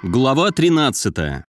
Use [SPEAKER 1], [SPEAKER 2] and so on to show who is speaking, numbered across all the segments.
[SPEAKER 1] Глава 13.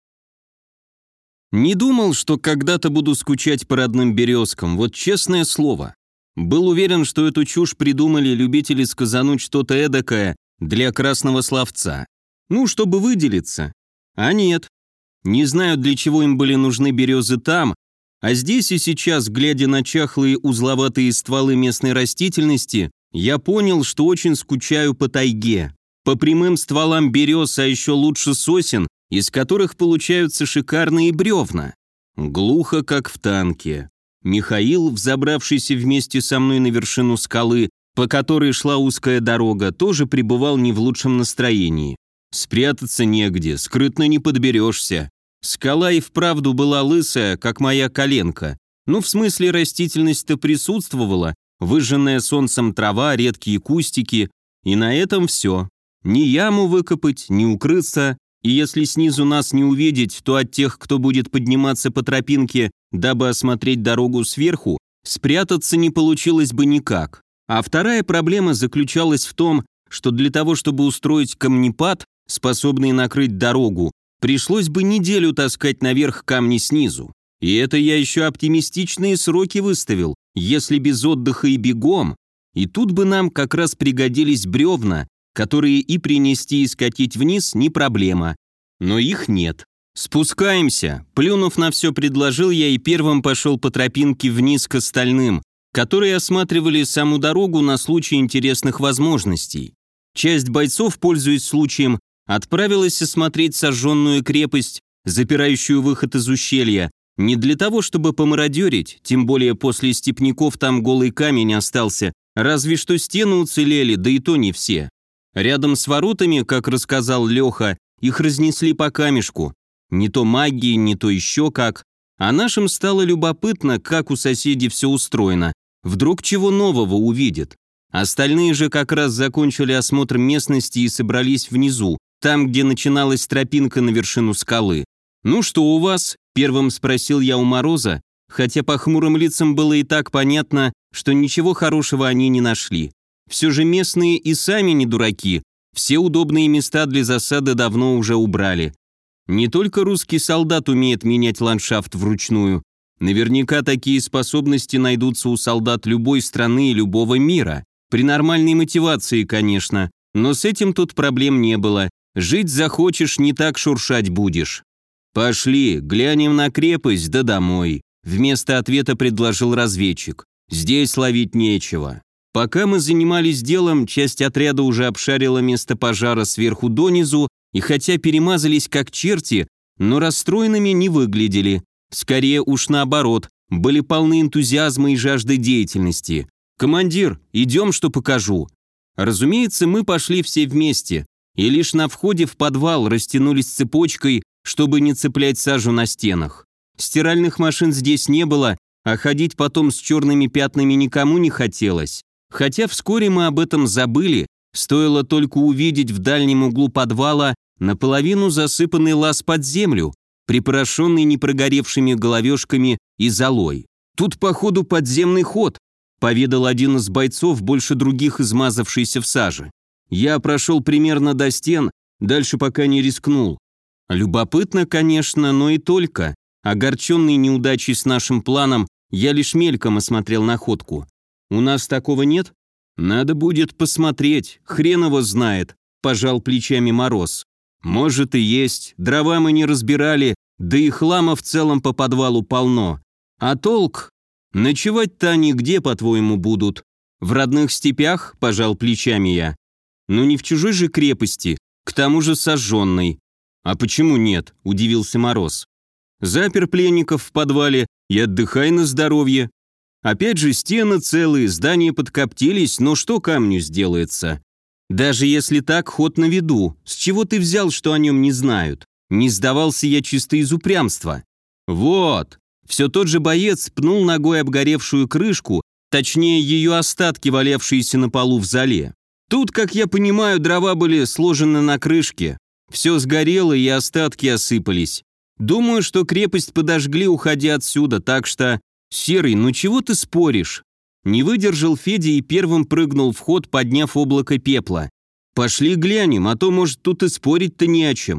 [SPEAKER 1] Не думал, что когда-то буду скучать по родным березкам, вот честное слово. Был уверен, что эту чушь придумали любители сказануть что-то эдакое для красного словца. Ну, чтобы выделиться. А нет. Не знаю, для чего им были нужны березы там, а здесь и сейчас, глядя на чахлые узловатые стволы местной растительности, я понял, что очень скучаю по тайге. По прямым стволам берез, а еще лучше сосен, из которых получаются шикарные бревна. Глухо, как в танке. Михаил, взобравшийся вместе со мной на вершину скалы, по которой шла узкая дорога, тоже пребывал не в лучшем настроении. Спрятаться негде, скрытно не подберешься. Скала и вправду была лысая, как моя коленка. Ну, в смысле, растительность-то присутствовала, выжженная солнцем трава, редкие кустики, и на этом все. Ни яму выкопать, ни укрыться, и если снизу нас не увидеть, то от тех, кто будет подниматься по тропинке, дабы осмотреть дорогу сверху, спрятаться не получилось бы никак. А вторая проблема заключалась в том, что для того, чтобы устроить камнепад, способный накрыть дорогу, пришлось бы неделю таскать наверх камни снизу. И это я еще оптимистичные сроки выставил, если без отдыха и бегом. И тут бы нам как раз пригодились бревна, которые и принести и скатить вниз не проблема. Но их нет. Спускаемся. Плюнув на все, предложил я и первым пошел по тропинке вниз к остальным, которые осматривали саму дорогу на случай интересных возможностей. Часть бойцов, пользуясь случаем, отправилась осмотреть сожженную крепость, запирающую выход из ущелья, не для того, чтобы помародерить, тем более после степняков там голый камень остался, разве что стены уцелели, да и то не все. Рядом с воротами, как рассказал Леха, их разнесли по камешку. Не то магии, не то еще как. А нашим стало любопытно, как у соседей все устроено. Вдруг чего нового увидят. Остальные же как раз закончили осмотр местности и собрались внизу, там, где начиналась тропинка на вершину скалы. «Ну что у вас?» – первым спросил я у Мороза, хотя по хмурым лицам было и так понятно, что ничего хорошего они не нашли. Все же местные и сами не дураки, все удобные места для засады давно уже убрали. Не только русский солдат умеет менять ландшафт вручную, наверняка такие способности найдутся у солдат любой страны и любого мира. При нормальной мотивации, конечно, но с этим тут проблем не было. Жить захочешь, не так шуршать будешь. «Пошли, глянем на крепость, да домой», — вместо ответа предложил разведчик. «Здесь ловить нечего». Пока мы занимались делом, часть отряда уже обшарила место пожара сверху донизу, и хотя перемазались как черти, но расстроенными не выглядели. Скорее уж наоборот, были полны энтузиазма и жажды деятельности. «Командир, идем, что покажу». Разумеется, мы пошли все вместе, и лишь на входе в подвал растянулись цепочкой, чтобы не цеплять сажу на стенах. Стиральных машин здесь не было, а ходить потом с черными пятнами никому не хотелось. Хотя вскоре мы об этом забыли, стоило только увидеть в дальнем углу подвала наполовину засыпанный лаз под землю, припорошенный непрогоревшими головешками и золой. «Тут, походу, подземный ход», — поведал один из бойцов, больше других измазавшийся в саже. Я прошел примерно до стен, дальше пока не рискнул. Любопытно, конечно, но и только. Огорченный неудачей с нашим планом, я лишь мельком осмотрел находку. «У нас такого нет?» «Надо будет посмотреть, хрен его знает», – пожал плечами Мороз. «Может и есть, дрова мы не разбирали, да и хлама в целом по подвалу полно. А толк? Ночевать-то они где, по-твоему, будут? В родных степях?» – пожал плечами я. «Ну не в чужой же крепости, к тому же сожженной». «А почему нет?» – удивился Мороз. «Запер пленников в подвале и отдыхай на здоровье. Опять же, стены целые, здания подкоптились, но что камню сделается? Даже если так, ход на виду. С чего ты взял, что о нем не знают? Не сдавался я чисто из упрямства». «Вот». Все тот же боец пнул ногой обгоревшую крышку, точнее ее остатки, валявшиеся на полу в зале. Тут, как я понимаю, дрова были сложены на крышке. Все сгорело и остатки осыпались. Думаю, что крепость подожгли, уходя отсюда, так что... «Серый, ну чего ты споришь?» Не выдержал Федя и первым прыгнул в ход, подняв облако пепла. «Пошли глянем, а то, может, тут и спорить-то не о чем».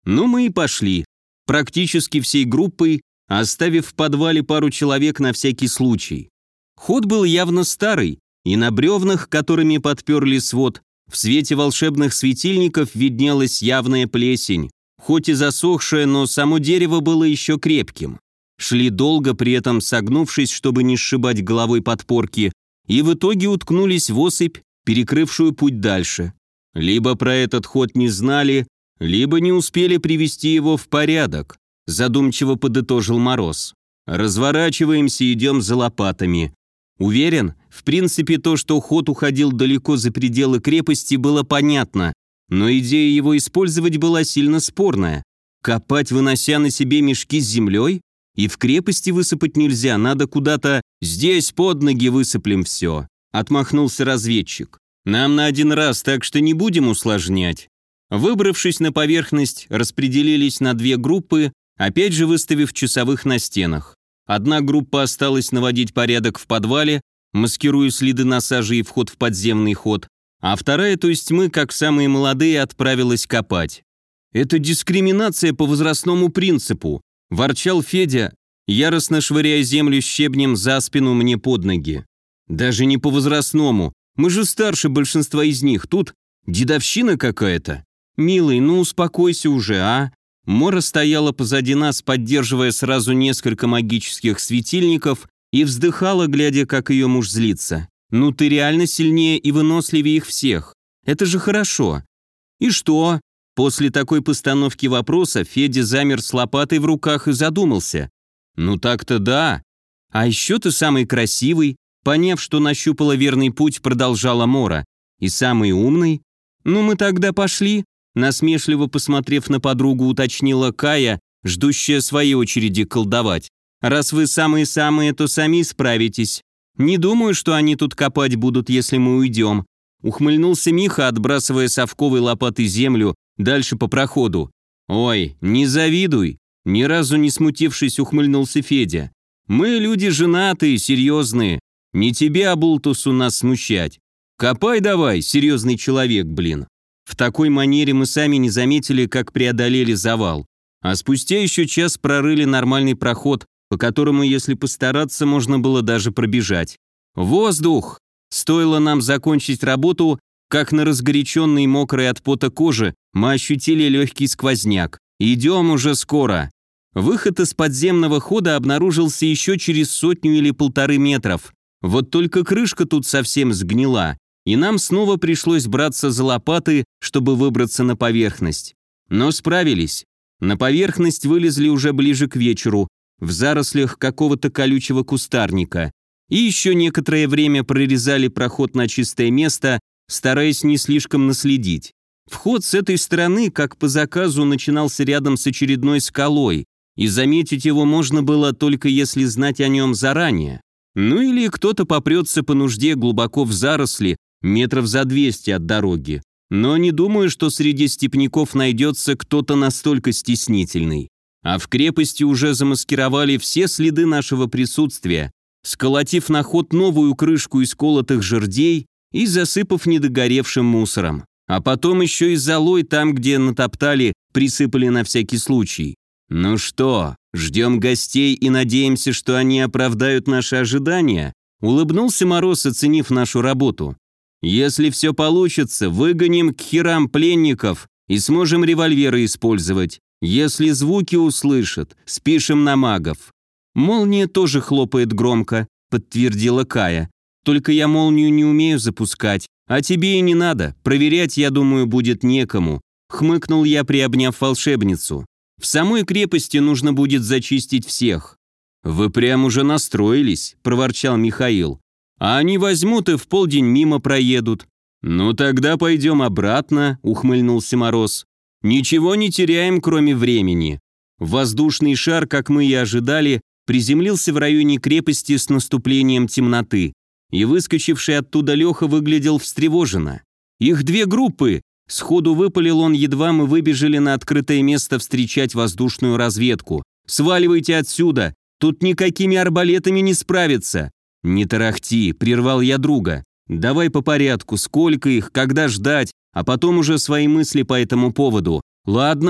[SPEAKER 1] Ну мы и пошли. Практически всей группой, оставив в подвале пару человек на всякий случай. Ход был явно старый, и на бревнах, которыми подперли свод, в свете волшебных светильников виднелась явная плесень, хоть и засохшая, но само дерево было еще крепким. Шли долго, при этом согнувшись, чтобы не сшибать головой подпорки, и в итоге уткнулись в осыпь, перекрывшую путь дальше. Либо про этот ход не знали, либо не успели привести его в порядок, задумчиво подытожил Мороз. Разворачиваемся, идем за лопатами. Уверен, в принципе, то, что ход уходил далеко за пределы крепости, было понятно, но идея его использовать была сильно спорная. Копать, вынося на себе мешки с землей? И в крепости высыпать нельзя, надо куда-то «здесь под ноги высыплем все», отмахнулся разведчик. Нам на один раз, так что не будем усложнять. Выбравшись на поверхность, распределились на две группы, опять же выставив часовых на стенах. Одна группа осталась наводить порядок в подвале, маскируя следы насажи и вход в подземный ход, а вторая, то есть мы, как самые молодые, отправилась копать. «Это дискриминация по возрастному принципу», – ворчал Федя, яростно швыряя землю щебнем за спину мне под ноги. «Даже не по возрастному, мы же старше большинства из них, тут дедовщина какая-то. Милый, ну успокойся уже, а?» Мора стояла позади нас, поддерживая сразу несколько магических светильников, и вздыхала, глядя, как ее муж злится. «Ну ты реально сильнее и выносливее их всех. Это же хорошо». «И что?» После такой постановки вопроса Федя замер с лопатой в руках и задумался. «Ну так-то да. А еще ты самый красивый», поняв, что нащупала верный путь, продолжала Мора. «И самый умный. Ну мы тогда пошли». Насмешливо посмотрев на подругу, уточнила Кая, ждущая своей очереди колдовать. «Раз вы самые-самые, то сами справитесь. Не думаю, что они тут копать будут, если мы уйдем». Ухмыльнулся Миха, отбрасывая совковой лопатой землю дальше по проходу. «Ой, не завидуй», ни разу не смутившись, ухмыльнулся Федя. «Мы люди женатые, серьезные. Не тебе, оболтусу, нас смущать. Копай давай, серьезный человек, блин». В такой манере мы сами не заметили, как преодолели завал. А спустя еще час прорыли нормальный проход, по которому, если постараться, можно было даже пробежать. «Воздух!» Стоило нам закончить работу, как на разгоряченной мокрой от пота коже мы ощутили легкий сквозняк. «Идем уже скоро». Выход из подземного хода обнаружился еще через 100 или 1,5 метров. Вот только крышка тут совсем сгнила, и нам снова пришлось браться за лопаты, чтобы выбраться на поверхность. Но справились. На поверхность вылезли уже ближе к вечеру, в зарослях какого-то колючего кустарника. И еще некоторое время прорезали проход на чистое место, стараясь не слишком наследить. Вход с этой стороны, как по заказу, начинался рядом с очередной скалой, и заметить его можно было только если знать о нем заранее. Ну или кто-то попрется по нужде глубоко в заросли, метров за 200 от дороги. Но не думаю, что среди степняков найдется кто-то настолько стеснительный. А в крепости уже замаскировали все следы нашего присутствия, сколотив на ход новую крышку из колотых жердей и засыпав недогоревшим мусором. А потом еще и золой там, где натоптали, присыпали на всякий случай. Ну что, ждем гостей и надеемся, что они оправдают наши ожидания? Улыбнулся Мороз, оценив нашу работу. Если все получится, выгоним к херам пленников и сможем револьверы использовать. Если звуки услышат, спишем на магов. Молния тоже хлопает громко, подтвердила Кая. Только я молнию не умею запускать, а тебе и не надо, проверять, я думаю, будет некому. Хмыкнул я, приобняв волшебницу. В самой крепости нужно будет зачистить всех. Вы прям уже настроились, проворчал Михаил. А они возьмут и в полдень мимо проедут. Ну тогда пойдем обратно, ухмыльнулся Мороз. Ничего не теряем, кроме времени. Воздушный шар, как мы и ожидали, приземлился в районе крепости с наступлением темноты. И выскочивший оттуда Леха выглядел встревоженно. «Их две группы!» Сходу выпалил он, едва мы выбежали на открытое место встречать воздушную разведку. «Сваливайте отсюда! Тут никакими арбалетами не справиться!» «Не тарахти!» – прервал я друга. «Давай по порядку, сколько их, когда ждать, а потом уже свои мысли по этому поводу. Ладно?»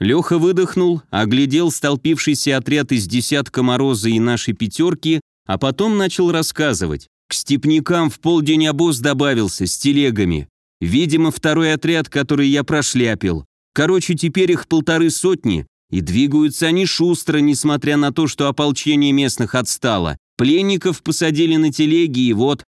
[SPEAKER 1] Леха выдохнул, оглядел столпившийся отряд из десятка Мороза и нашей пятерки, а потом начал рассказывать. К степнякам в полдень обоз добавился с телегами. Видимо, второй отряд, который я прошляпил. Короче, теперь их 150, и двигаются они шустро, несмотря на то, что ополчение местных отстало. Пленников посадили на телеги, и вот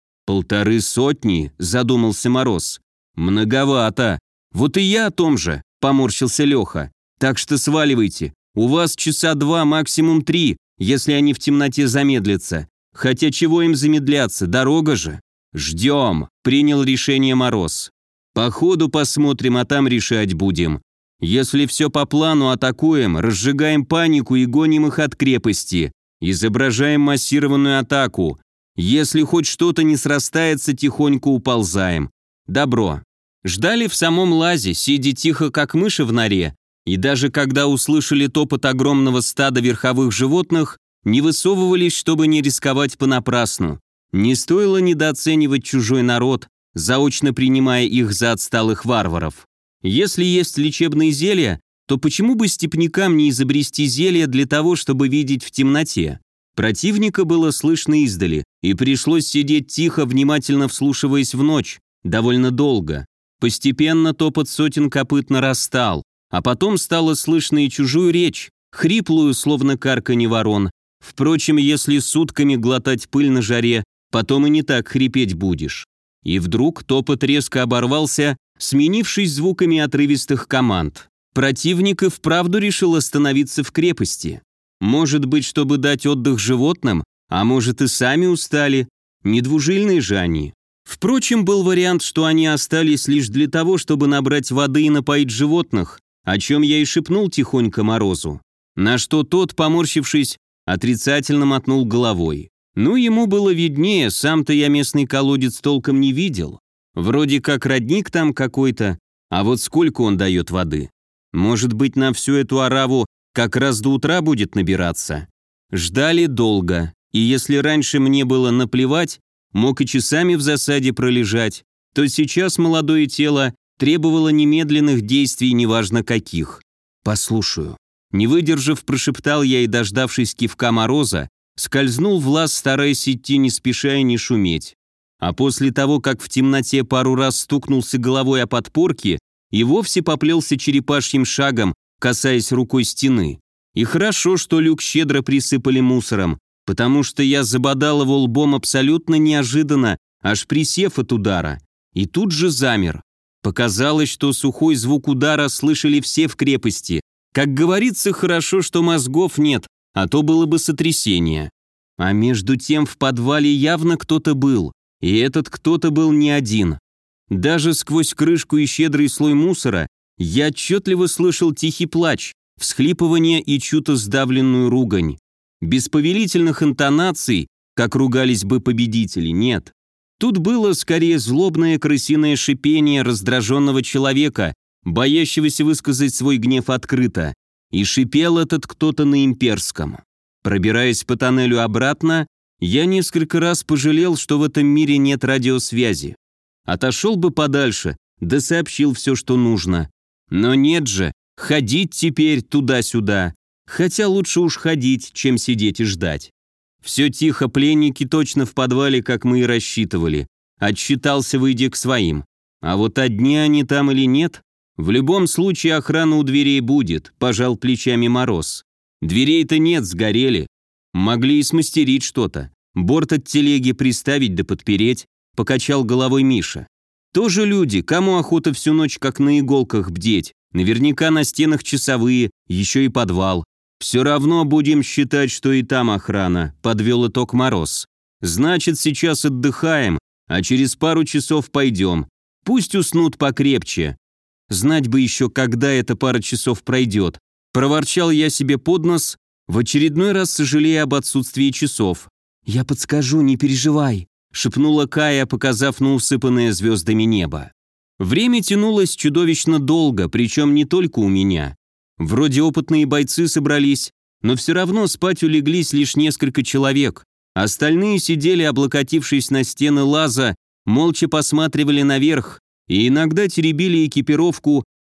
[SPEAKER 1] 150, задумался Мороз. Многовато. Вот и я о том же, поморщился Леха. Так что сваливайте. У вас часа 2, максимум 3, если они в темноте замедлятся. Хотя чего им замедляться, дорога же. Ждем, принял решение Мороз. По ходу посмотрим, а там решать будем. Если все по плану, атакуем, разжигаем панику и гоним их от крепости. Изображаем массированную атаку. Если хоть что-то не срастается, тихонько уползаем. Добро. Ждали в самом лазе, сидя тихо, как мыши в норе, и даже когда услышали топот огромного стада верховых животных, не высовывались, чтобы не рисковать понапрасну. Не стоило недооценивать чужой народ, заочно принимая их за отсталых варваров. Если есть лечебные зелья, то почему бы степнякам не изобрести зелья для того, чтобы видеть в темноте? Противника было слышно издали, и пришлось сидеть тихо, внимательно вслушиваясь в ночь, довольно долго. Постепенно топот сотен копыт нарастал, а потом стало слышно и чужую речь, хриплую, словно карканье ворон. Впрочем, если сутками глотать пыль на жаре, потом и не так хрипеть будешь. И вдруг топот резко оборвался, сменившись звуками отрывистых команд. Противник и вправду решил остановиться в крепости. Может быть, чтобы дать отдых животным, а может и сами устали. Недвужильные же они. Впрочем, был вариант, что они остались лишь для того, чтобы набрать воды и напоить животных, о чем я и шепнул тихонько Морозу. На что тот, поморщившись, отрицательно мотнул головой. Ну, ему было виднее, сам-то я местный колодец толком не видел. Вроде как родник там какой-то, а вот сколько он дает воды? Может быть, на всю эту ораву как раз до утра будет набираться? Ждали долго, и если раньше мне было наплевать, мог и часами в засаде пролежать, то сейчас молодое тело требовало немедленных действий, неважно каких. «Послушаю». Не выдержав, прошептал я и, дождавшись кивка Мороза, скользнул в лаз, стараясь идти не спеша и не шуметь. А после того, как в темноте пару раз стукнулся головой о подпорки, и вовсе поплелся черепашьим шагом, касаясь рукой стены. И хорошо, что люк щедро присыпали мусором, потому что я забодал его лбом абсолютно неожиданно, аж присев от удара. И тут же замер. Показалось, что сухой звук удара слышали все в крепости. Как говорится, хорошо, что мозгов нет, а то было бы сотрясение. А между тем в подвале явно кто-то был, и этот кто-то был не один. Даже сквозь крышку и щедрый слой мусора я отчетливо слышал тихий плач, всхлипывание и чью-то сдавленную ругань. Без повелительных интонаций, как ругались бы победители, нет. Тут было скорее злобное крысиное шипение раздраженного человека, боящегося высказать свой гнев открыто. И шипел этот кто-то на имперском. Пробираясь по тоннелю обратно, я несколько раз пожалел, что в этом мире нет радиосвязи. Отошел бы подальше, да сообщил все, что нужно. Но нет же, ходить теперь туда-сюда. Хотя лучше уж ходить, чем сидеть и ждать. Все тихо, пленники точно в подвале, как мы и рассчитывали. Отсчитался, выйдя к своим. А вот одни они там или нет, в любом случае охрана у дверей будет, пожал плечами Мороз. Дверей-то нет, сгорели. Могли и смастерить что-то. Борт от телеги приставить да подпереть, покачал головой Миша. Тоже люди, кому охота всю ночь как на иголках бдеть. Наверняка на стенах часовые, еще и подвал. Все равно будем считать, что и там охрана, подвел итог Мороз. Значит, сейчас отдыхаем, а через пару часов пойдем. Пусть уснут покрепче. Знать бы еще, когда эта пара часов пройдет. Проворчал я себе под нос, в очередной раз сожалея об отсутствии часов. «Я подскажу, не переживай», — шепнула Кая, показав на усыпанное звездами небо. Время тянулось чудовищно долго, причем не только у меня. Вроде опытные бойцы собрались, но все равно спать улеглись лишь несколько человек. Остальные сидели, облокотившись на стены лаза, молча посматривали наверх и иногда теребили экипировку,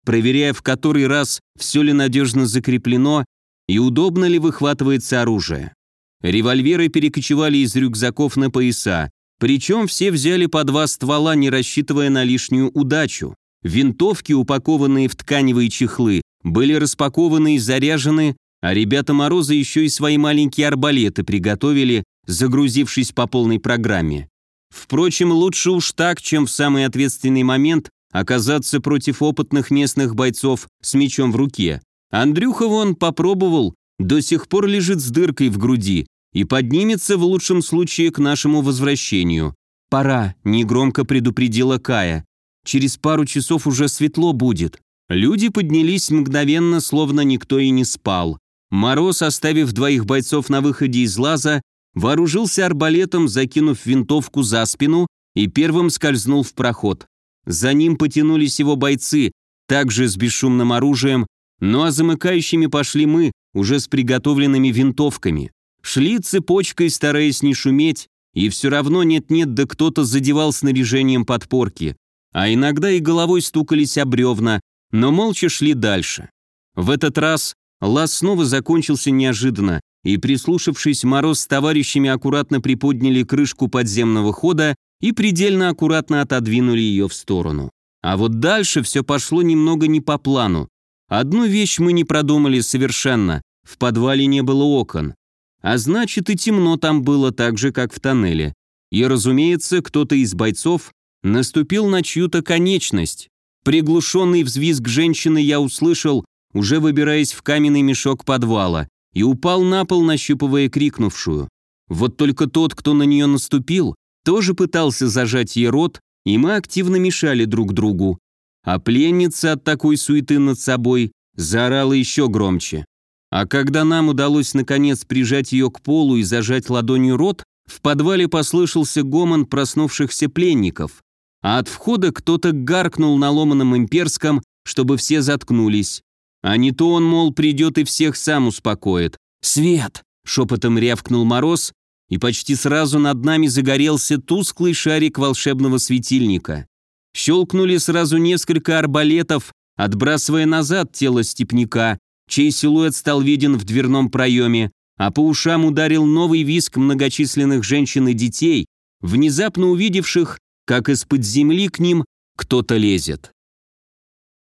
[SPEAKER 1] проверяя в который раз, все ли надежно закреплено и удобно ли выхватывается оружие. Револьверы перекочевали из рюкзаков на пояса, причем все взяли по 2 ствола, не рассчитывая на лишнюю удачу. Винтовки, упакованные в тканевые чехлы, были распакованы и заряжены, а ребята Мороза еще и свои маленькие арбалеты приготовили, загрузившись по полной программе. Впрочем, лучше уж так, чем в самый ответственный момент оказаться против опытных местных бойцов с мечом в руке. Андрюха вон попробовал, до сих пор лежит с дыркой в груди и поднимется в лучшем случае к нашему возвращению. «Пора», — негромко предупредила Кая. «Через пару часов уже светло будет». Люди поднялись мгновенно, словно никто и не спал. Мороз, оставив 2 бойцов на выходе из лаза, вооружился арбалетом, закинув винтовку за спину, и первым скользнул в проход. За ним потянулись его бойцы, также с бесшумным оружием, ну а замыкающими пошли мы, уже с приготовленными винтовками. Шли цепочкой, стараясь не шуметь, и все равно нет-нет, да кто-то задевал снаряжением подпорки. А иногда и головой стукались об бревна, но молча шли дальше. В этот раз лаз снова закончился неожиданно, и, прислушавшись, Мороз с товарищами аккуратно приподняли крышку подземного хода и предельно аккуратно отодвинули ее в сторону. А вот дальше все пошло немного не по плану. Одну вещь мы не продумали совершенно, в подвале не было окон. А значит, и темно там было так же, как в тоннеле. И, разумеется, кто-то из бойцов наступил на чью-то конечность. Приглушенный взвизг женщины я услышал, уже выбираясь в каменный мешок подвала, и упал на пол, нащупывая крикнувшую. Вот только тот, кто на нее наступил, тоже пытался зажать ей рот, и мы активно мешали друг другу. А пленница от такой суеты над собой заорала еще громче. А когда нам удалось наконец прижать ее к полу и зажать ладонью рот, в подвале послышался гомон проснувшихся пленников, а от входа кто-то гаркнул на ломаном имперском, чтобы все заткнулись. А не то он, мол, придет и всех сам успокоит. «Свет!» — шепотом рявкнул Мороз, и почти сразу над нами загорелся тусклый шарик волшебного светильника. Щелкнули сразу несколько арбалетов, отбрасывая назад тело степняка, чей силуэт стал виден в дверном проеме, а по ушам ударил новый визг многочисленных женщин и детей, внезапно увидевших, как из-под земли к ним кто-то лезет.